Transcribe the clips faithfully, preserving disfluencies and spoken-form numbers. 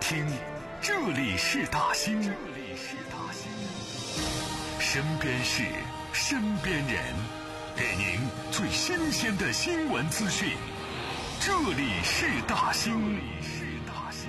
听，这里是大兴，这里是大兴，身边事，身边人，给您最新鲜的新闻资讯。这里是大兴，这里是大兴。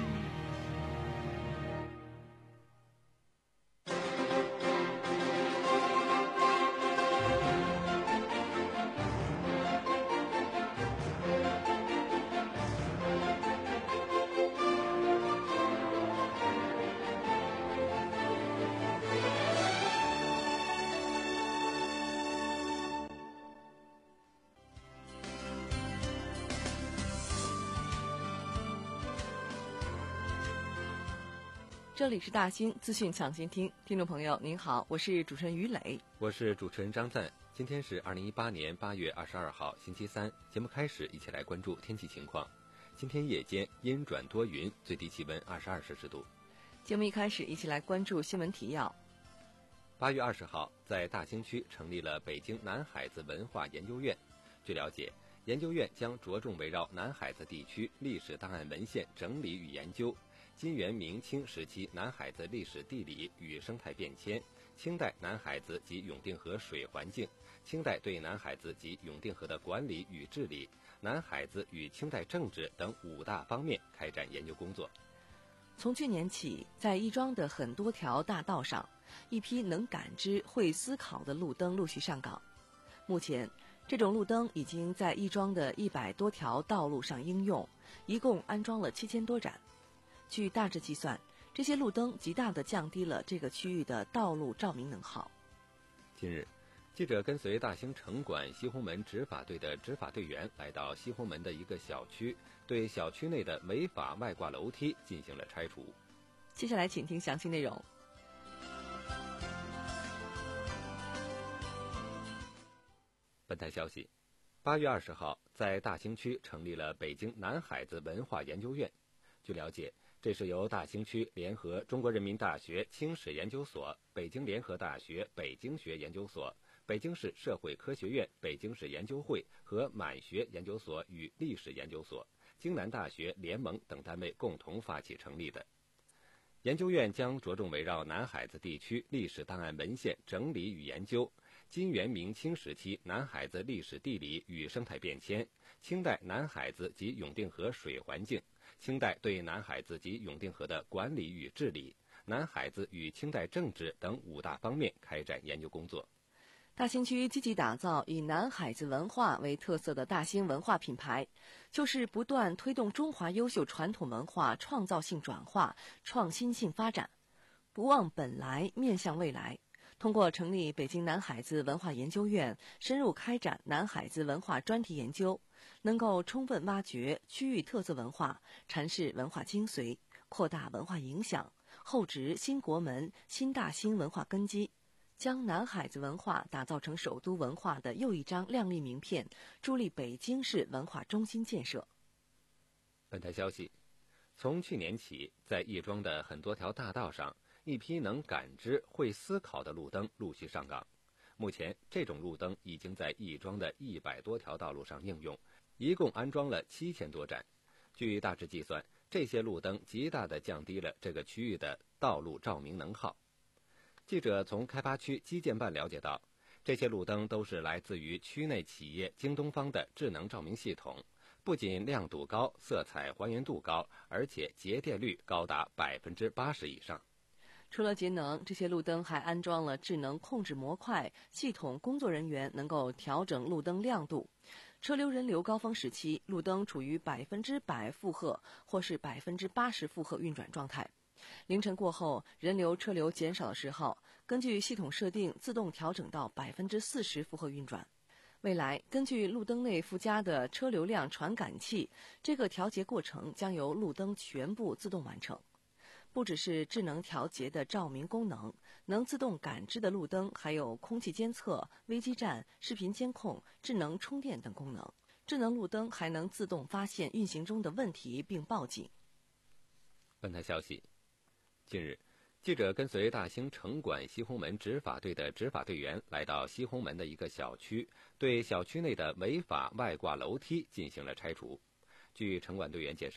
这里是大兴资讯抢先听，听众朋友您好，我是主持人于磊， 我是主持人张赞。今天是二零一八年八月二十二号星期三，节目开始，一起来关注天气情况。今天夜间阴转多云，最低气温二十二摄氏度。 节目一开始，一起来关注新闻提要。 八月二十号，在大兴区成立了北京南海子文化研究院。据了解，研究院将着重围绕南海子地区历史档案文献整理与研究，金元明清时期南海子历史地理与生态变迁，清代南海子及永定河水环境，清代对南海子及永定河的管理与治理，南海子与清代政治等五大方面开展研究工作。 从去年起，在亦庄的很多条大道上，一批能感知、会思考的路灯陆续上岗。目前，这种路灯已经在亦庄的一百多条道路上应用，一共安装了七千多盏。据大致计算，这些路灯极大地降低了这个区域的道路照明能耗。 近日，记者跟随大兴城管西红门执法队的执法队员来到西红门的一个小区，对小区内的违法外挂楼梯进行了拆除。 接下来请听详细内容。 本台消息，八月二十号，在大兴区成立了北京南海子文化研究院。据了解，这是由大兴区联合中国人民大学清史研究所、北京联合大学北京学研究所、北京市社会科学院北京市研究会和满学研究所与历史研究所、京南大学联盟等单位共同发起成立的。研究院将着重围绕南海子地区历史档案文献整理与研究，金元明清时期南海子历史地理与生态变迁，清代南海子及永定河水环境，清代对南海子及永定河的管理与治理，南海子与清代政治等五大方面开展研究工作。 大兴区积极打造以南海子文化为特色的大兴文化品牌，就是不断推动中华优秀传统文化创造性转化、创新性发展，不忘本来，面向未来。通过成立北京南海子文化研究院，深入开展南海子文化专题研究，能够充分挖掘区域特色文化，阐释文化精髓，扩大文化影响，厚植新国门、新大兴文化根基，将南海子文化打造成首都文化的又一张亮丽名片，助力北京市文化中心建设。 本台消息，从去年起，在亦庄的很多条大道上，一批能感知、会思考的路灯陆续上岗。目前，这种路灯已经在亦庄的一百多条道路上应用，一共安装了七千多盏。据大致计算，这些路灯极大地降低了这个区域的道路照明能耗。记者从开发区基建办了解到，这些路灯都是来自于区内企业京东方的智能照明系统，不仅亮度高、色彩还原度高，而且节电率高达百分之八十以上。 除了节能，这些路灯还安装了智能控制模块系统，工作人员能够调整路灯亮度。车流人流高峰时期，路灯处于百分之百负荷或是百分之八十负荷运转状态。凌晨过后，人流车流减少的时候，根据系统设定自动调整到百分之四十负荷运转。未来，根据路灯内附加的车流量传感器，这个调节过程将由路灯全部自动完成。不只是智能调节的照明功能，能自动感知的路灯还有空气监测、危机站、视频监控、智能充电等功能。智能路灯还能自动发现运行中的问题并报警。 本台消息，近日，记者跟随大兴城管西红门执法队的执法队员来到西红门的一个小区，对小区内的违法外挂楼梯进行了拆除。据城管队员介绍，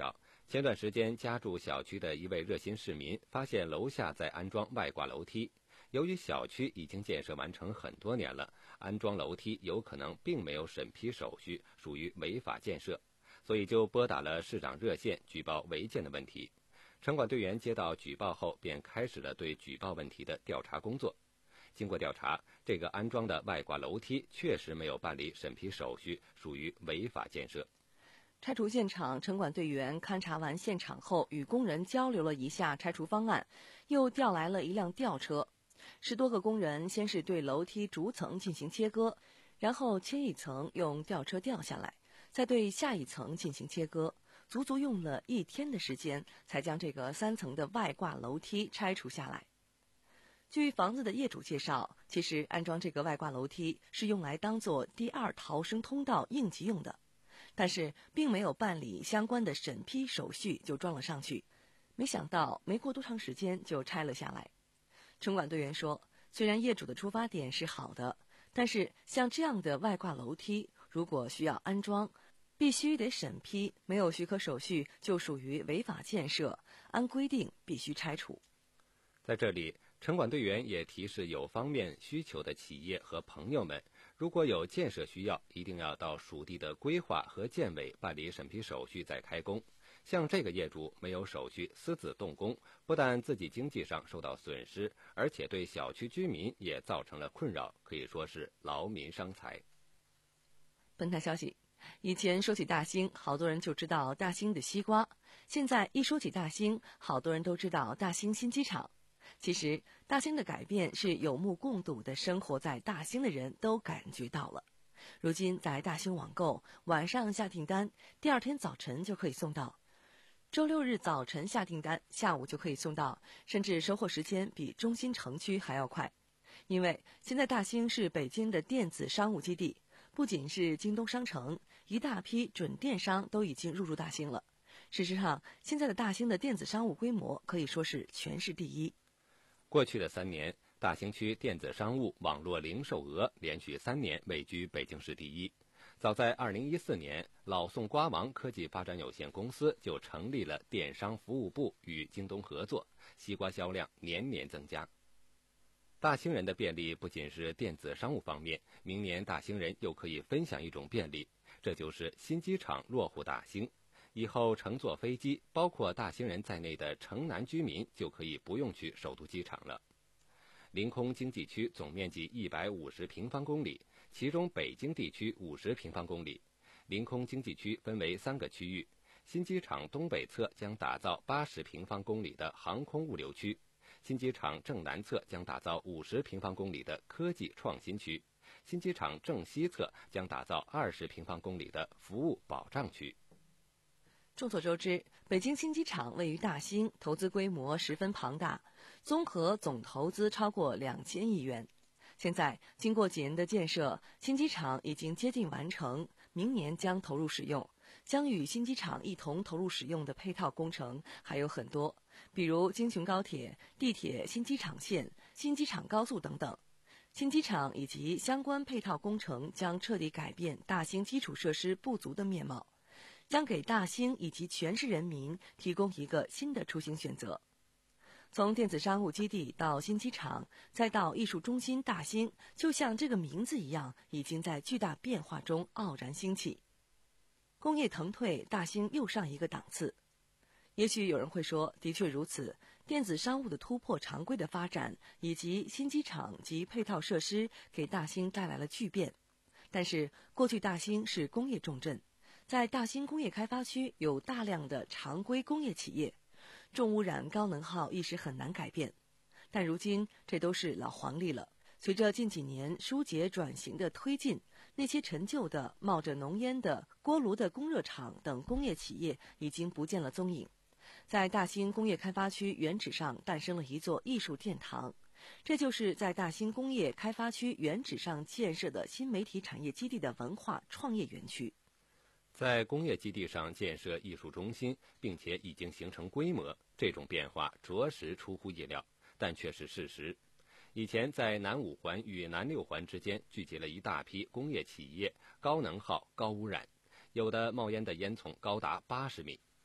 前段时间，家住小区的一位热心市民发现楼下在安装外挂楼梯。由于小区已经建设完成很多年了，安装楼梯有可能并没有审批手续，属于违法建设，所以就拨打了市长热线举报违建的问题。城管队员接到举报后，便开始了对举报问题的调查工作。经过调查，这个安装的外挂楼梯确实没有办理审批手续，属于违法建设。 拆除现场，城管队员勘察完现场后，与工人交流了一下拆除方案，又调来了一辆吊车。十多个工人先是对楼梯逐层进行切割，然后切一层用吊车吊下来，再对下一层进行切割，足足用了一天的时间，才将这个三层的外挂楼梯拆除下来。据房子的业主介绍，其实安装这个外挂楼梯是用来当做第二逃生通道应急用的，但是并没有办理相关的审批手续就装了上去，没想到没过多长时间就拆了下来。城管队员说，虽然业主的出发点是好的，但是像这样的外挂楼梯，如果需要安装，必须得审批，没有许可手续就属于违法建设，按规定必须拆除。 在这里，城管队员也提示有方面需求的企业和朋友们，如果有建设需要，一定要到属地的规划和建委办理审批手续再开工。像这个业主没有手续私自动工，不但自己经济上受到损失，而且对小区居民也造成了困扰，可以说是劳民伤财。 本台消息，以前说起大兴，好多人就知道大兴的西瓜，现在一说起大兴，好多人都知道大兴新机场。其实大兴的改变是有目共睹的，生活在大兴的人都感觉到了。如今在大兴网购，晚上下订单，第二天早晨就可以送到，周六日早晨下订单，下午就可以送到，甚至收货时间比中心城区还要快。因为现在大兴是北京的电子商务基地，不仅是京东商城，一大批准电商都已经入驻大兴了。事实上，现在的大兴的电子商务规模可以说是全市第一。 过去的三年，大兴区电子商务网络零售额连续三年位居北京市第一。早在二零一四年，老宋瓜王科技发展有限公司就成立了电商服务部，与京东合作，西瓜销量年年增加。大兴人的便利不仅是电子商务方面，明年大兴人又可以分享一种便利，这就是新机场落户大兴。以后乘坐飞机，包括大兴人在内的城南居民就可以不用去首都机场了。临空经济区总面积一百五十平方公里，其中北京地区五十平方公里。临空经济区分为三个区域，新机场东北侧将打造八十平方公里的航空物流区，新机场正南侧将打造五十平方公里的科技创新区，新机场正西侧将打造二十平方公里的服务保障区。 众所周知，北京新机场位于大兴，投资规模十分庞大，综合总投资超过两千亿元。现在经过几年的建设，新机场已经接近完成，明年将投入使用。将与新机场一同投入使用的配套工程还有很多，比如京琼高铁、地铁新机场线、新机场高速等等。新机场以及相关配套工程将彻底改变大兴基础设施不足的面貌，将给大兴以及全市人民提供一个新的出行选择。从电子商务基地到新机场，再到艺术中心大兴，就像这个名字一样，已经在巨大变化中傲然兴起。工业腾退，大兴又上一个档次。也许有人会说，的确如此，电子商务的突破常规的发展，以及新机场及配套设施给大兴带来了巨变。但是过去大兴是工业重镇，在大兴工业开发区有大量的常规工业企业，重污染高能耗一时很难改变。但如今这都是老黄历了，随着近几年疏解转型的推进，那些陈旧的冒着浓烟的锅炉的供热厂等工业企业已经不见了踪影。在大兴工业开发区原址上诞生了一座艺术殿堂，这就是在大兴工业开发区原址上建设的新媒体产业基地的文化创业园区。 在工业基地上建设艺术中心，并且已经形成规模，这种变化着实出乎意料，但却是事实。以前在南五环与南六环之间聚集了一大批工业企业，高能耗、高污染，有的冒烟的烟囱高达八十米。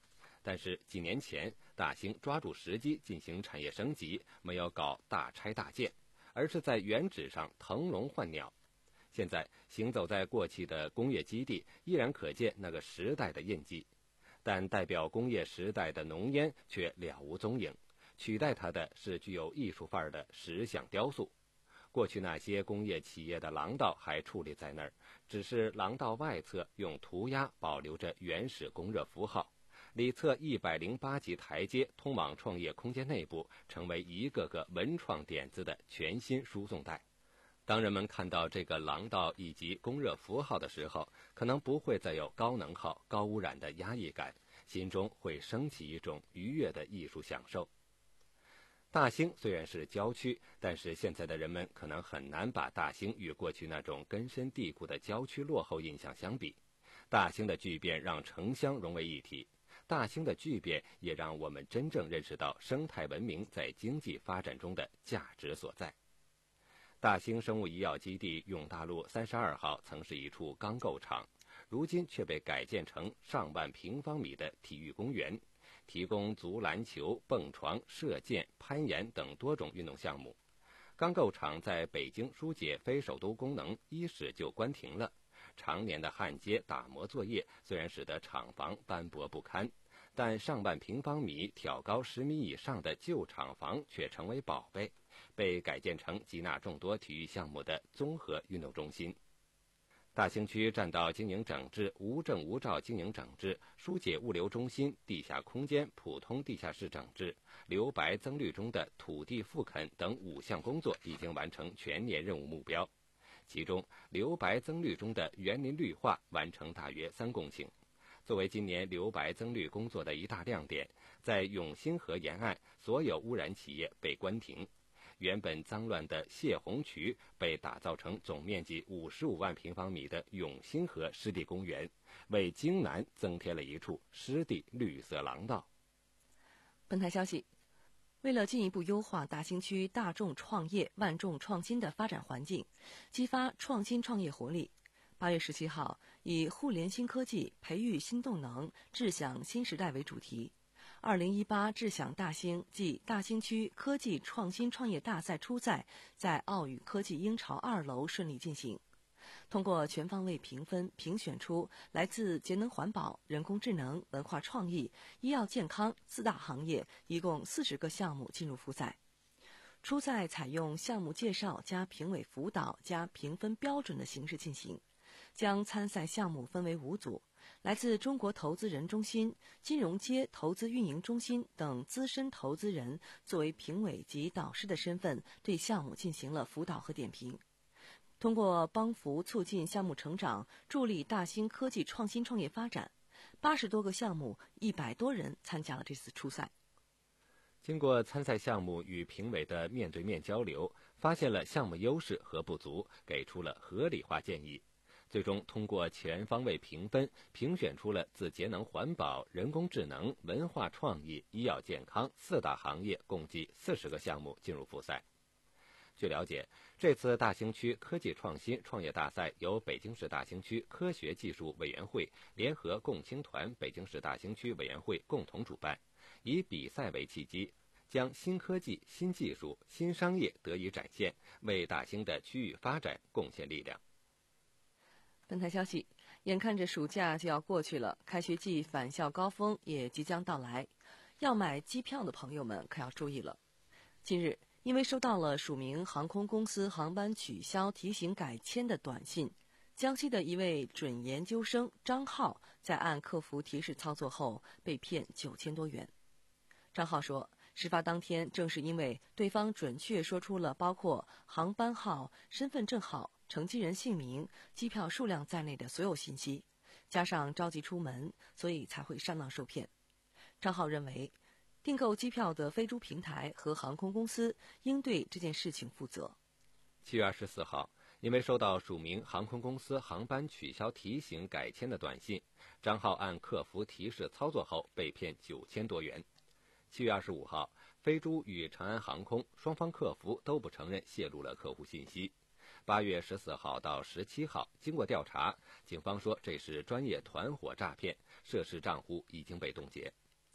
但是几年前，大兴抓住时机进行产业升级，没有搞大拆大建，而是在原址上腾笼换鸟。现在行走在过去的工业基地，依然可见那个时代的印记，但代表工业时代的浓烟却了无踪影，取代它的是具有艺术范儿的石像雕塑。过去那些工业企业的廊道还矗立在那儿，只是廊道外侧用涂鸦保留着原始供热符号，里侧一百零八级台阶通往创业空间内部，成为一个个文创点子的全新输送带。当人们看到这个廊道以及供热符号的时候，可能不会再有高能耗、高污染的压抑感，心中会升起一种愉悦的艺术享受。大兴虽然是郊区，但是现在的人们可能很难把大兴与过去那种根深蒂固的郊区落后印象相比。大兴的巨变让城乡融为一体，大兴的巨变也让我们真正认识到生态文明在经济发展中的价值所在。大兴生物医药基地永大路三十二号曾是一处钢构厂，如今却被改建成上万平方米的体育公园，提供足篮球、蹦床、射箭、攀岩等多种运动项目。钢构厂在北京疏解非首都功能伊始就关停了，常年的焊接打磨作业虽然使得厂房斑驳不堪，但上万平方米挑高十米以上的旧厂房却成为宝贝，被改建成集纳众多体育项目的综合运动中心。大兴区占道经营整治、无证无照经营整治、疏解物流中心、地下空间普通地下室整治、留白增绿中的土地复垦等五项工作已经完成全年任务目标，其中留白增绿中的园林绿化完成大约三公顷。作为今年留白增绿工作的一大亮点，在永兴河沿岸所有污染企业被关停，原本脏乱的泄洪渠被打造成总面积五十五万平方米的永兴河湿地公园，为京南增添了一处湿地绿色廊道。 本台消息，为了进一步优化大兴区大众创业、万众创新的发展环境，激发创新创业活力，八月十七号，以互联新科技、培育新动能、智享新时代为主题，二零一八智享大兴暨大兴区科技创新创业大赛初赛在奥宇科技鹰巢二楼顺利进行。通过全方位评分，评选出来自节能环保、人工智能、文化创意、医药健康四大行业，一共四十个项目进入复赛。初赛采用项目介绍加评委辅导加评分标准的形式进行，将参赛项目分为五组，来自中国投资人中心、金融街投资运营中心等资深投资人作为评委及导师的身份，对项目进行了辅导和点评。通过帮扶促进项目成长，助力大兴科技创新创业发展，八十多个项目，一百多人参加了这次初赛。 经过参赛项目与评委的面对面交流，发现了项目优势和不足，给出了合理化建议。最终通过全方位评分，评选出了自节能环保、人工智能、文化创意、医药健康四大行业共计四十个项目进入复赛。据了解，这次大兴区科技创新创业大赛由北京市大兴区科学技术委员会联合共青团北京市大兴区委员会共同主办，以比赛为契机，将新科技、新技术、新商业得以展现，为大兴的区域发展贡献力量。 本台消息，眼看着暑假就要过去了，开学季返校高峰也即将到来，要买机票的朋友们可要注意了。近日，因为收到了署名航空公司航班取消提醒改签的短信，江西的一位准研究生张浩在按客服提示操作后被骗九千多元。张浩说，事发当天正是因为对方准确说出了包括航班号、身份证号、乘机人姓名、机票数量在内的所有信息，加上着急出门，所以才会上当受骗。张浩认为，订购机票的飞猪平台和航空公司应对这件事情负责。 七月二十四号，因为收到署名航空公司航班取消提醒改签的短信，张浩按客服提示操作后被骗九千多元。七月二十五号，飞猪与长安航空双方客服都不承认泄露了客户信息。八月十四号到十七号，经过调查，警方说这是专业团伙诈骗，涉事账户已经被冻结。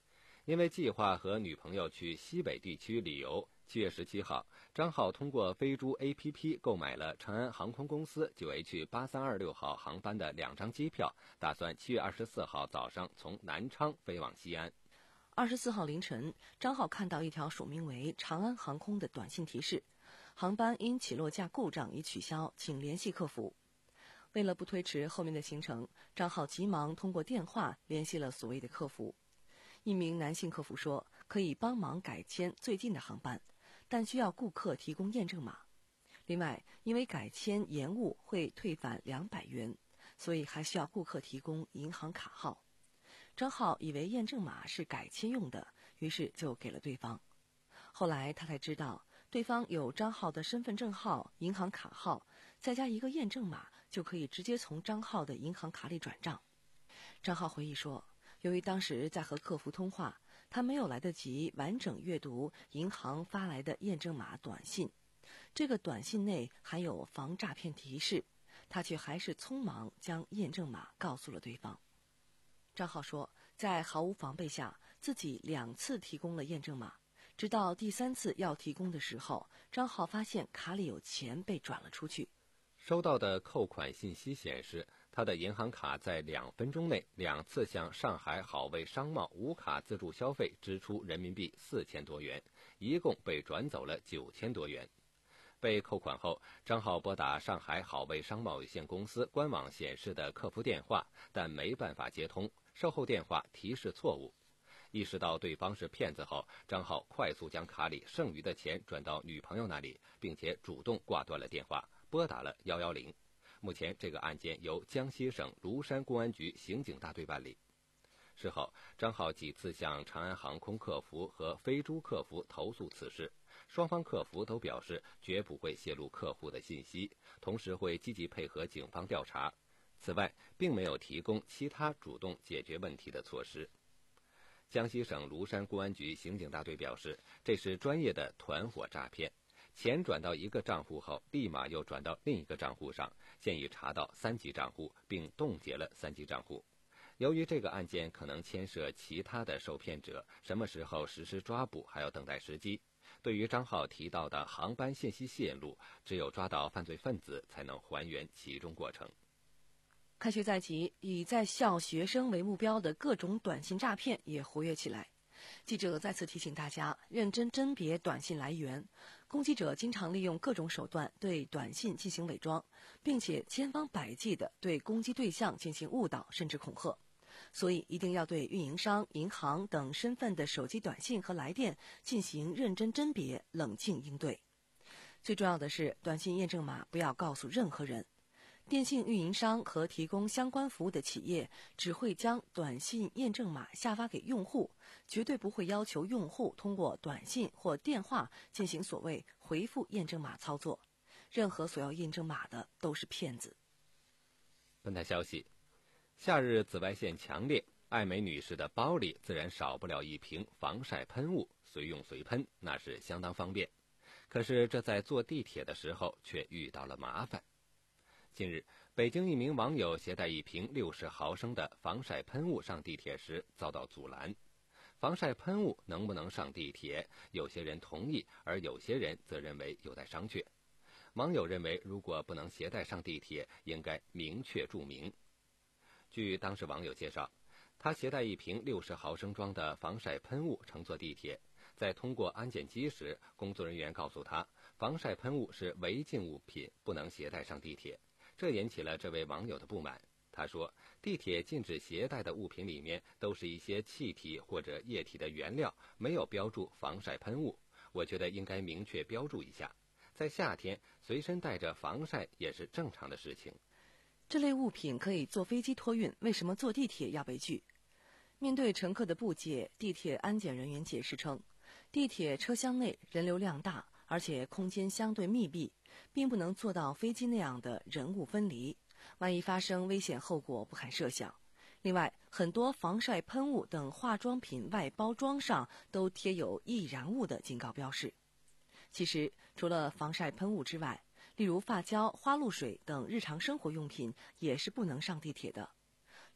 因为计划和女朋友去西北地区旅游，七月十七号，张浩通过飞猪 A P P 购买了长安航空公司 九 H 八三二六号航班的两张机票，打算七月二十四号早上从南昌飞往西安。 二十四号凌晨，张浩看到一条署名为长安航空的短信提示，航班因起落架故障已取消，请联系客服。为了不推迟后面的行程，张浩急忙通过电话联系了所谓的客服。一名男性客服说，可以帮忙改签最近的航班，但需要顾客提供验证码。另外，因为改签延误会退返两百元，所以还需要顾客提供银行卡号。张浩以为验证码是改签用的，于是就给了对方。后来他才知道，对方有张浩的身份证号、银行卡号，再加一个验证码，就可以直接从张浩的银行卡里转账。张浩回忆说，由于当时在和客服通话，他没有来得及完整阅读银行发来的验证码短信，这个短信内含有防诈骗提示，他却还是匆忙将验证码告诉了对方。张浩说，在毫无防备下，自己两次提供了验证码，直到第三次要提供的时候，张浩发现卡里有钱被转了出去。 收到的扣款信息显示，他的银行卡在两分钟内两次向上海好味商贸无卡自助消费支出人民币四千多元，一共被转走了九千多元。被扣款后，张浩拨打上海好味商贸有限公司官网显示的客服电话，但没办法接通，售后电话提示错误。意识到对方是骗子后，张浩快速将卡里剩余的钱转到女朋友那里，并且主动挂断了电话，拨打了一一零。目前这个案件由江西省庐山公安局刑警大队办理。事后，张浩几次向长安航空客服和飞猪客服投诉此事，双方客服都表示绝不会泄露客户的信息，同时会积极配合警方调查。此外，并没有提供其他主动解决问题的措施。江西省庐山公安局刑警大队表示，这是专业的团伙诈骗，钱转到一个账户后，立马又转到另一个账户上，现已查到三级账户，并冻结了三级账户。由于这个案件可能牵涉其他的受骗者，什么时候实施抓捕还要等待时机。对于张浩提到的航班信息泄露，只有抓到犯罪分子才能还原其中过程。 开学在即，以在校学生为目标的各种短信诈骗也活跃起来。记者再次提醒大家，认真甄别短信来源。攻击者经常利用各种手段对短信进行伪装，并且千方百计地对攻击对象进行误导甚至恐吓。所以一定要对运营商、银行等身份的手机短信和来电进行认真甄别，冷静应对。最重要的是，短信验证码不要告诉任何人。电信运营商和提供相关服务的企业只会将短信验证码下发给用户，绝对不会要求用户通过短信或电话进行所谓回复验证码操作。任何索要验证码的都是骗子。 本台消息，夏日紫外线强烈，艾美女士的包里自然少不了一瓶防晒喷雾，随用随喷，那是相当方便。可是这在坐地铁的时候却遇到了麻烦。近日，北京一名网友携带一瓶六十毫升的防晒喷雾上地铁时遭到阻拦。防晒喷雾能不能上地铁，有些人同意，而有些人则认为有待商榷。网友认为，如果不能携带上地铁，应该明确注明。据当事网友介绍，他携带一瓶六十毫升装的防晒喷雾乘坐地铁，在通过安检机时，工作人员告诉他，防晒喷雾是违禁物品，不能携带上地铁。这引起了这位网友的不满。他说，地铁禁止携带的物品里面都是一些气体或者液体的原料，没有标注防晒喷雾，我觉得应该明确标注一下。在夏天，随身带着防晒也是正常的事情。 这类物品可以坐飞机托运，为什么坐地铁要被拒？面对乘客的不解，地铁安检人员解释称，地铁车厢内人流量大，而且空间相对密闭，并不能做到飞机那样的人物分离，万一发生危险后果不堪设想。另外，很多防晒喷雾等化妆品外包装上都贴有易燃物的警告标识。其实，除了防晒喷雾之外，例如发胶、花露水等日常生活用品也是不能上地铁的。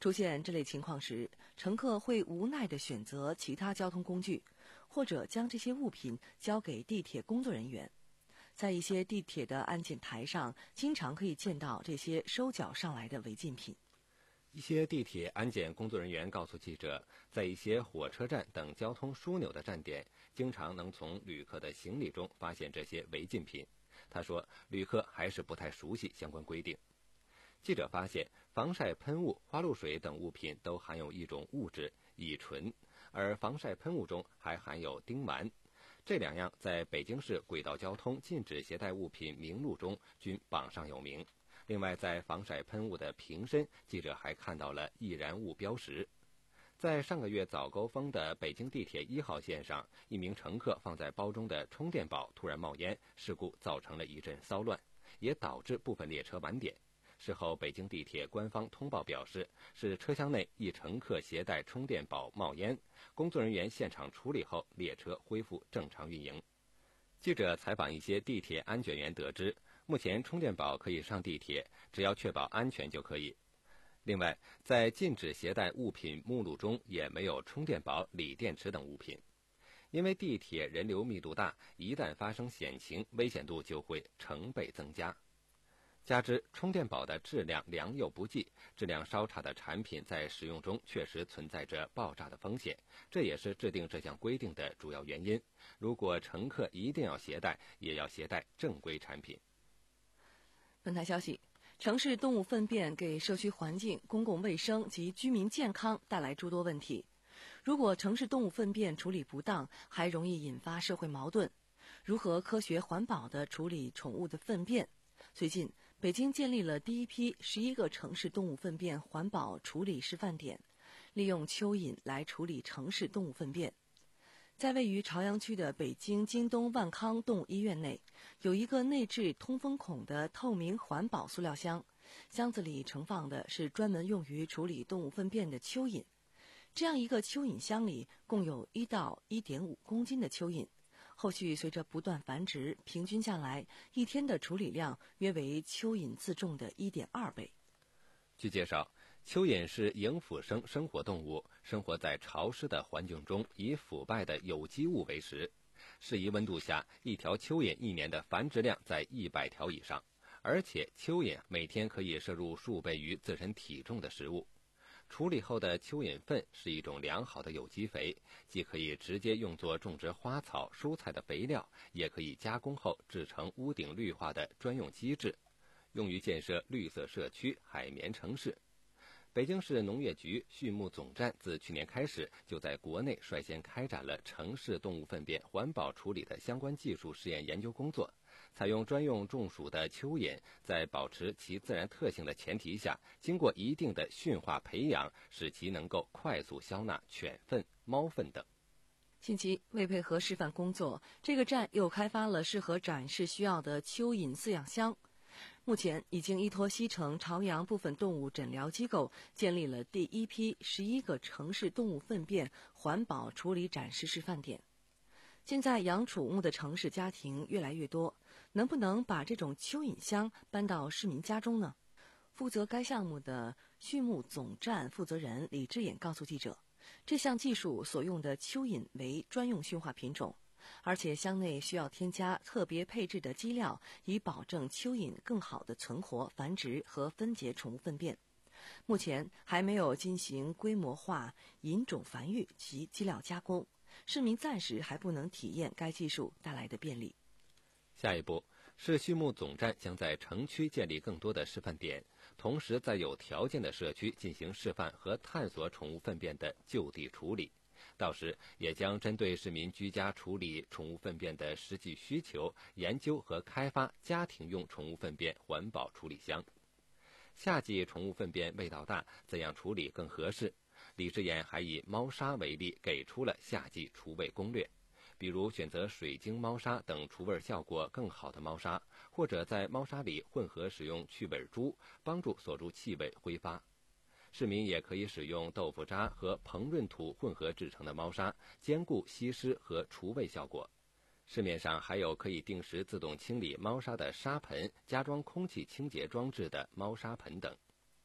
出现这类情况时，乘客会无奈地选择其他交通工具，或者将这些物品交给地铁工作人员。在一些地铁的安检台上，经常可以见到这些收缴上来的违禁品。 一些地铁安检工作人员告诉记者，在一些火车站等交通枢纽的站点，经常能从旅客的行李中发现这些违禁品。他说，旅客还是不太熟悉相关规定。记者发现，防晒喷雾、花露水等物品都含有一种物质乙醇，而防晒喷雾中还含有丁烷。这两样在北京市轨道交通禁止携带物品名录中均榜上有名。另外，在防晒喷雾的瓶身，记者还看到了易燃物标识。在上个月早高峰的北京地铁一号线上，一名乘客放在包中的充电宝突然冒烟，事故造成了一阵骚乱，也导致部分列车晚点。事后，北京地铁官方通报表示，是车厢内一乘客携带充电宝冒烟，工作人员现场处理后，列车恢复正常运营。记者采访一些地铁安检员得知，目前充电宝可以上地铁，只要确保安全就可以。另外，在禁止携带物品目录中也没有充电宝、锂电池等物品。因为地铁人流密度大，一旦发生险情，危险度就会成倍增加。加之充电宝的质量良莠不济，质量稍差的产品在使用中确实存在着爆炸的风险，这也是制定这项规定的主要原因。如果乘客一定要携带，也要携带正规产品。 本台消息，城市动物粪便给社区环境、公共卫生及居民健康带来诸多问题。如果城市动物粪便处理不当，还容易引发社会矛盾。如何科学环保地处理宠物的粪便？最近，北京建立了第一批十一个城市动物粪便环保处理示范点，利用蚯蚓来处理城市动物粪便。在位于朝阳区的北京京东万康动物医院内，有一个内置通风孔的透明环保塑料箱，箱子里盛放的是专门用于处理动物粪便的蚯蚓。这样一个蚯蚓箱里共有一到一点五公斤的蚯蚓。后续随着不断繁殖，平均下来，一天的处理量约为蚯蚓自重的 一点二倍。 据介绍，蚯蚓是迎腐生生活动物，生活在潮湿的环境中，以腐败的有机物为食。适宜温度下，一条蚯蚓一年的繁殖量在一百条以上，而且蚯蚓每天可以摄入数倍于自身体重的食物。处理后的蚯蚓粪是一种良好的有机肥，既可以直接用作种植花草、蔬菜的肥料，也可以加工后制成屋顶绿化的专用机制，用于建设绿色社区、海绵城市。北京市农业局畜牧总站自去年开始，就在国内率先开展了城市动物粪便环保处理的相关技术试验研究工作。采用专用种属的蚯蚓，在保持其自然特性的前提下，经过一定的驯化培养，使其能够快速消纳犬粪、猫粪等。 近期，为配合示范工作，这个站又开发了适合展示需要的蚯蚓饲养箱。目前已经依托西城朝阳部分动物诊疗机构，建立了第一批十一个城市动物粪便环保处理展示示范点。现在养宠物的城市家庭越来越多，能不能把这种蚯蚓箱搬到市民家中呢？负责该项目的畜牧总站负责人李志远告诉记者，这项技术所用的蚯蚓为专用驯化品种，而且箱内需要添加特别配置的基料，以保证蚯蚓更好地存活、繁殖和分解宠物粪便。目前还没有进行规模化引种繁育及基料加工，市民暂时还不能体验该技术带来的便利。 下一步，市畜牧总站将在城区建立更多的示范点，同时在有条件的社区进行示范和探索宠物粪便的就地处理。到时也将针对市民居家处理宠物粪便的实际需求，研究和开发家庭用宠物粪便环保处理箱。夏季宠物粪便味道大，怎样处理更合适？李志远还以猫砂为例，给出了夏季除味攻略，比如选择水晶猫砂等除味效果更好的猫砂，或者在猫砂里混合使用去味珠，帮助锁住气味挥发。市民也可以使用豆腐渣和膨润土混合制成的猫砂，兼顾吸湿和除味效果。市面上还有可以定时自动清理猫砂的砂盆，加装空气清洁装置的猫砂盆等。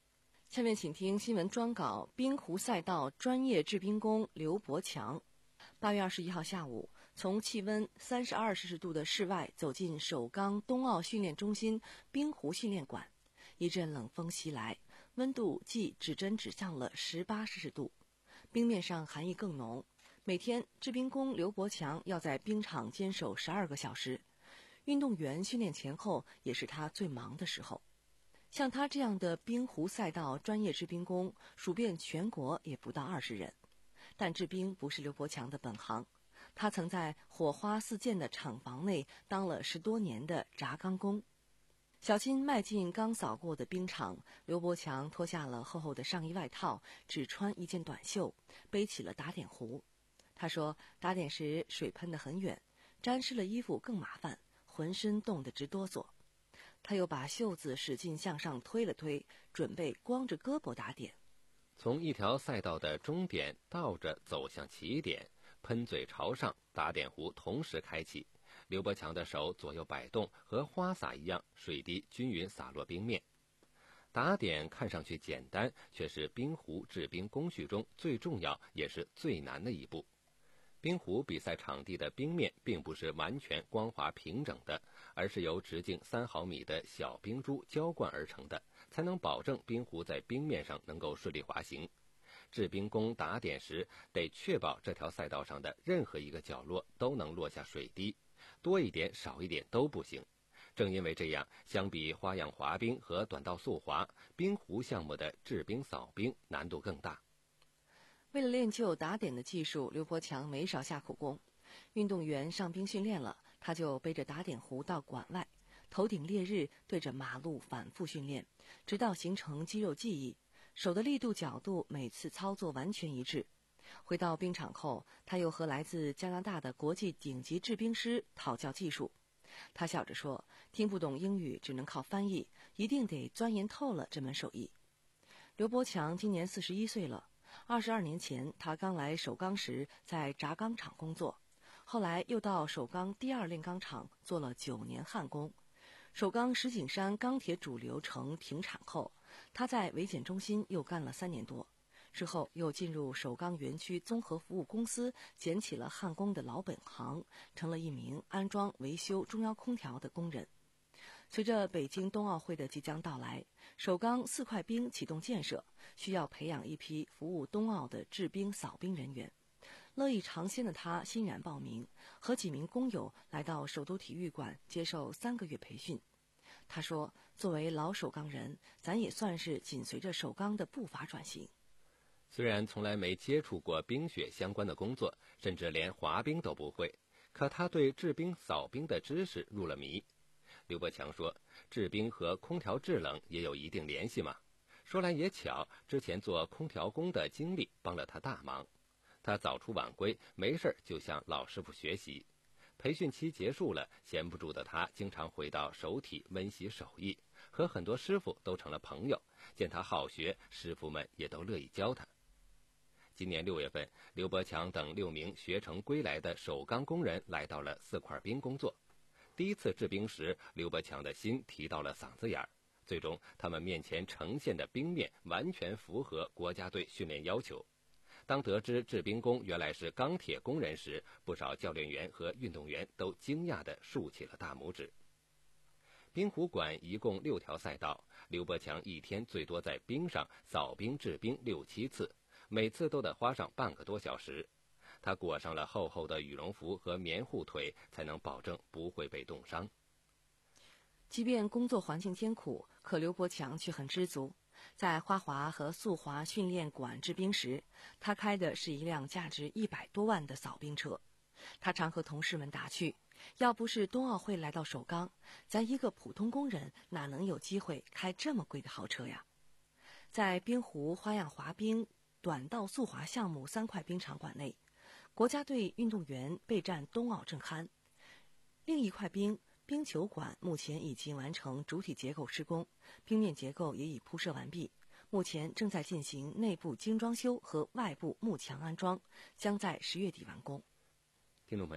下面请听新闻专稿：冰壶赛道专业制冰工刘伯强。八月二十一号下午，从气温三十二摄氏度的室外走进首钢冬奥训练中心冰壶训练馆，一阵冷风袭来，温度即指针指向了十八摄氏度，冰面上寒意更浓。每天，制冰工刘伯强要在冰场坚守十二个小时，运动员训练前后也是他最忙的时候。像他这样的冰壶赛道专业制冰工，数遍全国也不到二十人。但制冰不是刘伯强的本行，他曾在火花四溅的厂房内当了十多年的轧钢工。小心迈进刚扫过的冰场，刘伯强脱下了厚厚的上衣外套，只穿一件短袖，背起了打点壶。他说，打点时水喷得很远，沾湿了衣服更麻烦，浑身冻得直哆嗦。他又把袖子使劲向上推了推，准备光着胳膊打点。 从一条赛道的终点倒着走向起点，喷嘴朝上，打点壶同时开启。刘伯强的手左右摆动，和花洒一样，水滴均匀洒落冰面。打点看上去简单，却是冰壶制冰工序中最重要也是最难的一步。冰壶比赛场地的冰面并不是完全光滑平整的，而是由直径三毫米的小冰珠浇灌而成的，才能保证冰壶在冰面上能够顺利滑行。制冰工打点时得确保这条赛道上的任何一个角落都能落下水滴，多一点少一点都不行。正因为这样，相比花样滑冰和短道速滑，冰壶项目的制冰扫冰难度更大。 为了练就打点的技术，刘伯强没少下苦功。运动员上冰训练了，他就背着打点壶到馆外，头顶烈日，对着马路反复训练，直到形成肌肉记忆，手的力度角度每次操作完全一致。回到冰场后，他又和来自加拿大的国际顶级制冰师讨教技术。他笑着说，听不懂英语只能靠翻译，一定得钻研透了这门手艺。刘伯强今年四十一岁了。二十二年前，他刚来首钢时在轧钢厂工作，后来又到首钢第二炼钢厂做了九年焊工。首钢石景山钢铁主流城停产后，他在维检中心又干了三年多，之后又进入首钢园区综合服务公司，捡起了焊工的老本行，成了一名安装维修中央空调的工人。随着北京冬奥会的即将到来，首钢四块冰启动建设，需要培养一批服务冬奥的制冰扫冰人员。乐意尝鲜的他欣然报名，和几名工友来到首都体育馆接受三个月培训。他说，作为老首钢人，咱也算是紧随着首钢的步伐转型。 虽然从来没接触过冰雪相关的工作，甚至连滑冰都不会，可他对制冰扫冰的知识入了迷。刘伯强说，制冰和空调制冷也有一定联系嘛。说来也巧，之前做空调工的经历帮了他大忙。他早出晚归，没事就向老师傅学习。培训期结束了，闲不住的他经常回到首体温习手艺，和很多师傅都成了朋友。见他好学，师傅们也都乐意教他。今年六月份，刘伯强等六名学成归来的首钢工人来到了四块冰工作。第一次制冰时，刘伯强的心提到了嗓子眼儿。最终，他们面前呈现的冰面完全符合国家队训练要求。当得知制冰工原来是钢铁工人时，不少教练员和运动员都惊讶地竖起了大拇指。冰壶馆一共六条赛道，刘伯强一天最多在冰上扫冰制冰六七次，每次都得花上半个多小时。他裹上了厚厚的羽绒服和棉护腿，才能保证不会被冻伤。 即便工作环境艰苦，可刘伯强却很知足。在花滑和速滑训练馆制冰时，他开的是一辆价值一百多万的扫冰车。他常和同事们打趣，要不是冬奥会来到首钢，咱一个普通工人哪能有机会开这么贵的豪车呀？在冰壶花样滑冰短道速滑项目三块冰场馆内，国家队运动员备战冬奥正酣。另一块冰冰球馆目前已经完成主体结构施工，冰面结构也已铺设完毕，目前正在进行内部精装修和外部幕墙安装，将在十月底完工。 听众朋友，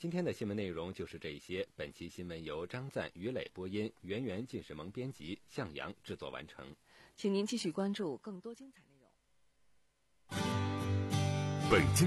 今天的新闻内容就是这些。本期新闻由张赞、于磊播音，圆圆、靳世萌编辑，向阳制作完成。 请您继续关注更多精彩内容。 北京